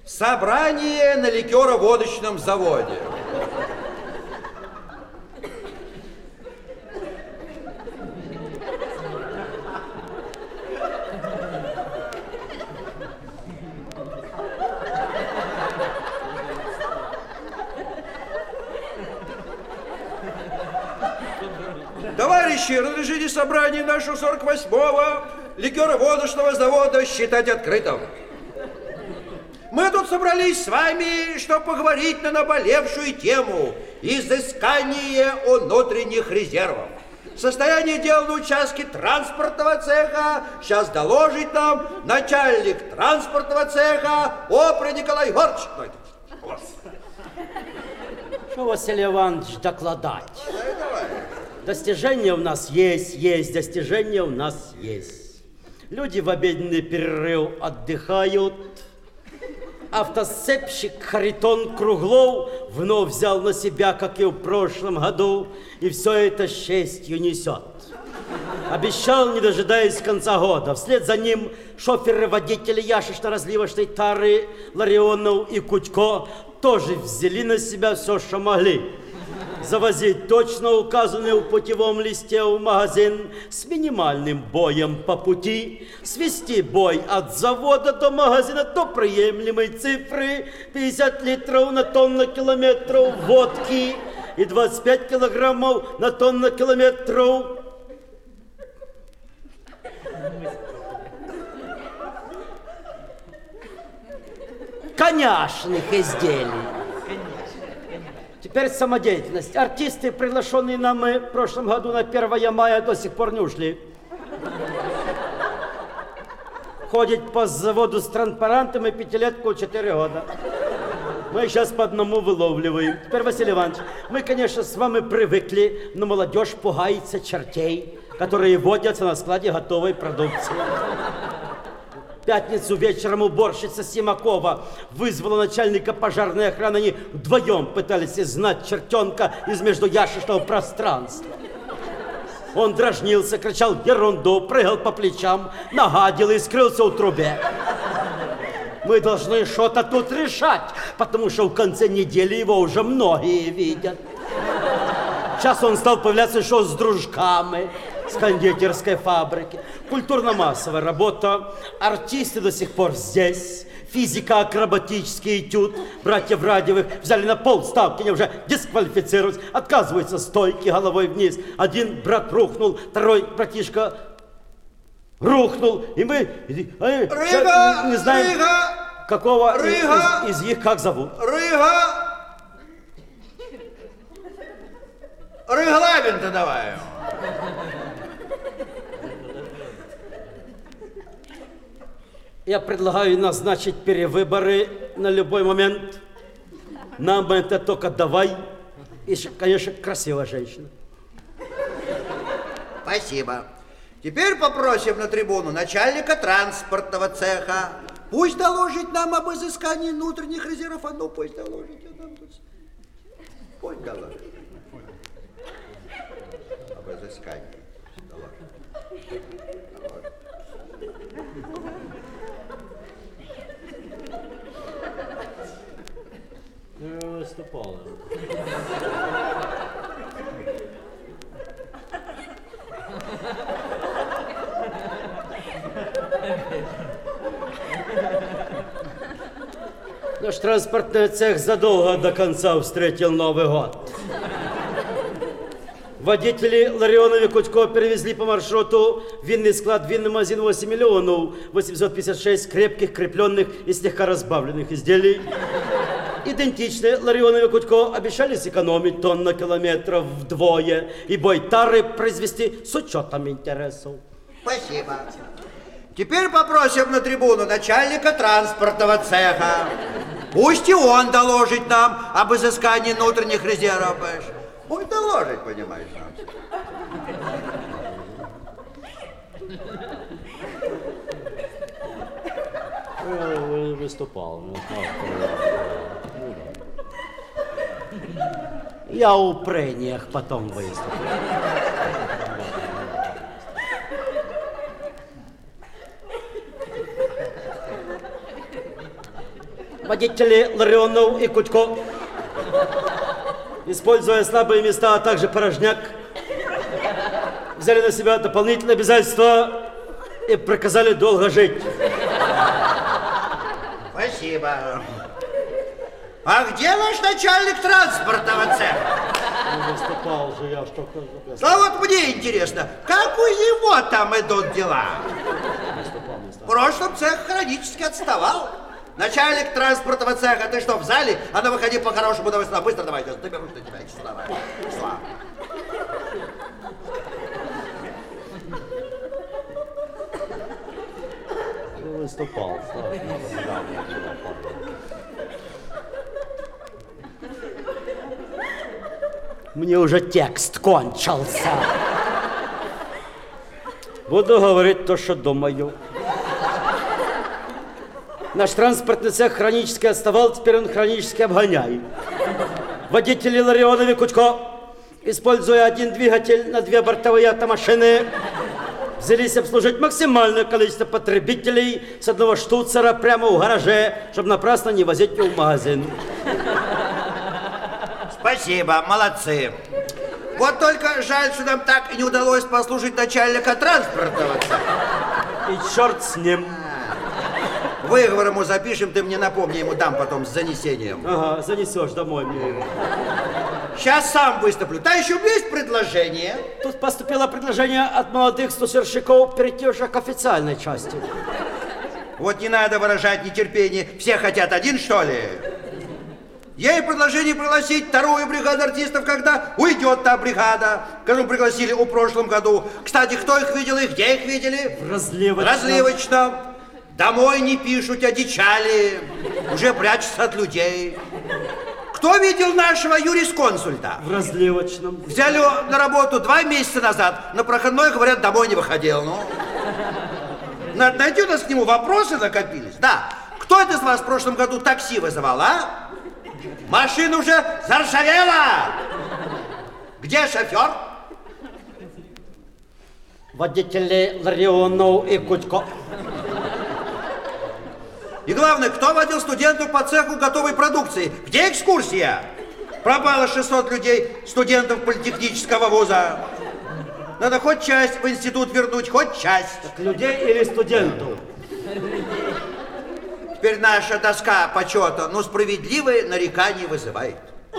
Собрание на ликероводочном заводе. Товарищи, разрешите собрание нашего 48-го ликероводочного завода считать открытым. Мы тут собрались с вами, чтобы поговорить на наболевшую тему изыскания внутренних резервов. Состояние дел на участке транспортного цеха сейчас доложит нам начальник транспортного цеха Опра Николай Егорович. Что, Василий Иванович, докладать? Давай. Достижения у нас есть, достижения у нас есть. Люди в обеденный перерыв отдыхают. Автосцепщик Харитон Круглов вновь взял на себя, как и в прошлом году, и все это с честью несет. Обещал, не дожидаясь конца года. Вслед за ним шоферы-водители яшечно-разливочной тары Ларионов и Кутько тоже взяли на себя все, что могли. Завозить точно указанный в путевом листе в магазин с минимальным боем по пути, свести бой от завода до магазина до приемлемой цифры 50 литров на тонну-километров водки и 25 килограммов на тонну-километров коняшных изделий. Теперь самодеятельность. Артисты, приглашенные нами в прошлом году на 1 мая, до сих пор не ушли. Ходят по заводу с транспарантом и 5-летку 4 года. Мы сейчас по одному выловливаем. Теперь, Василий Иванович, мы, конечно, с вами привыкли, но молодежь пугается чертей, которые водятся на складе готовой продукции. В пятницу вечером уборщица Симакова вызвала начальника пожарной охраны. Они вдвоем пытались изгнать чертенка из междуяшечного пространства. Он дразнился, кричал ерунду, прыгал по плечам, нагадил и скрылся в трубе. Мы должны что-то тут решать, потому что в конце недели его уже многие видят. Сейчас он стал появляться еще с дружками с кондитерской фабрики. Культурно-массовая работа. Артисты до сих пор здесь. Физико-акробатический этюд. Братьев Радьевых взяли на полставки, они уже дисквалифицируются. Отказываются стойки головой вниз. Один брат рухнул, второй братишка рухнул. И мы Рыга, не знаем, Рыга, какого Рыга, из них как зовут. Регламент давай. Я предлагаю назначить перевыборы на любой момент. Нам это только давай. И, конечно, красивая женщина. Спасибо. Теперь попросим на трибуну начальника транспортного цеха. Пусть доложит нам об изыскании внутренних резервов. А ну, пусть доложит. Пусть доложит. Об изыскании. Доложит. Я выступала. Наш транспортный цех задолго до конца встретил Новый год. Водители Ларионов и Кутько перевезли по маршруту винный склад, винный магазин 8 миллионов 856 крепких, крепленных и слегка разбавленных изделий. Идентичные Ларионов и Кутько обещали сэкономить тонна-километров вдвое и бой тары произвести с учетом интересов. Спасибо. Теперь попросим на трибуну начальника транспортного цеха. Пусть и он доложит нам об изыскании внутренних резервов. Пусть доложит, понимаешь, нам. Выступал. Я у прениях потом выступлю. водители Ларионов и Кутько, используя слабые места, а также порожняк, взяли на себя дополнительные обязательства и приказали долго жить. Спасибо. А где наш начальник транспортного цеха? Ну, выступал же я, что... А вот мне интересно, как у него там идут дела? В прошлом цех хронически отставал. Начальник транспортного цеха, ты что, в зале? А ну выходи по-хорошему, давай сюда, быстро давай, сейчас доберусь до тебя, иди сюда, давай. Сюда. Выступал. Мне уже текст кончился. Буду говорить то, что думаю. Наш транспортный цех хронически отставал, теперь он хронически обгоняет. Водители Ларионов и Кутько, используя один двигатель на 2 бортовые автомашины, взялись обслужить максимальное количество потребителей с одного штуцера прямо в гараже, чтобы напрасно не возить его в магазин. Спасибо, молодцы. Вот только жаль, что нам так и не удалось послушать начальника транспортного цеха. И черт с ним. Выговор ему запишем, ты мне напомни, ему дам потом с занесением. Ага, занесешь домой мне его. Сейчас сам выступлю. Да еще есть предложение? Тут поступило предложение от молодых стусерщиков перейти уже к официальной части. Вот не надо выражать нетерпение. Все хотят один, что ли? Ей предложение пригласить вторую бригаду артистов, когда уйдет та бригада, которую пригласили в прошлом году. Кстати, кто их видел и где их видели? В Разливочном. Разливочном. Домой не пишут, одичали, уже прячутся от людей. Кто видел нашего юрисконсульта? В Разливочном. Взяли его на работу 2 месяца назад, на проходной, говорят, домой не выходил. Ну, найти у нас к нему вопросы накопились. Да, кто это из вас в прошлом году такси вызывал, а? Машина уже заржавела. Где шофер? Водители Ларионов и Кутько. И главное, кто водил студентов по цеху готовой продукции? Где экскурсия? Пропало 600 людей, студентов политехнического вуза. Надо хоть часть в институт вернуть, хоть часть. Так людей или студентов? Теперь наша доска почета, но справедливое нарекание вызывает.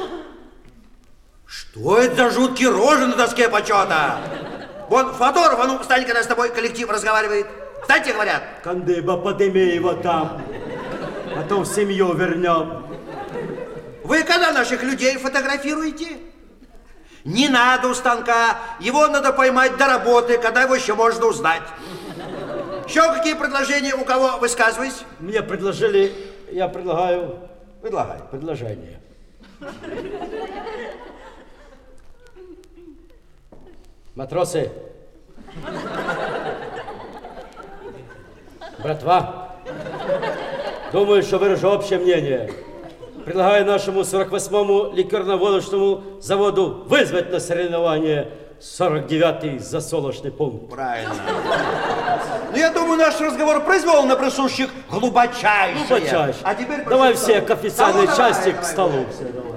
Что это за жуткие рожи на доске почета? Вон, Федоров, а ну, встань, когда с тобой коллектив разговаривает. Встаньте, говорят. Кандыба, подними его там, а то в семью вернем. Вы когда наших людей фотографируете? Не надо у станка, его надо поймать до работы, когда его еще можно узнать. Еще какие предложения у кого высказывать? Мне предложили, я предлагаю... Предлагай. Предложение. Матросы, братва, думаю, что выражу общее мнение. Предлагаю нашему 48-му ликерно-водочному заводу вызвать на соревнование 49-й засолочный пункт. Правильно. Ну, я думаю, наш разговор произвел на присущих глубочайшее. Глубочайшее. А теперь... Давай все к официальной части, к столу. Все, давай.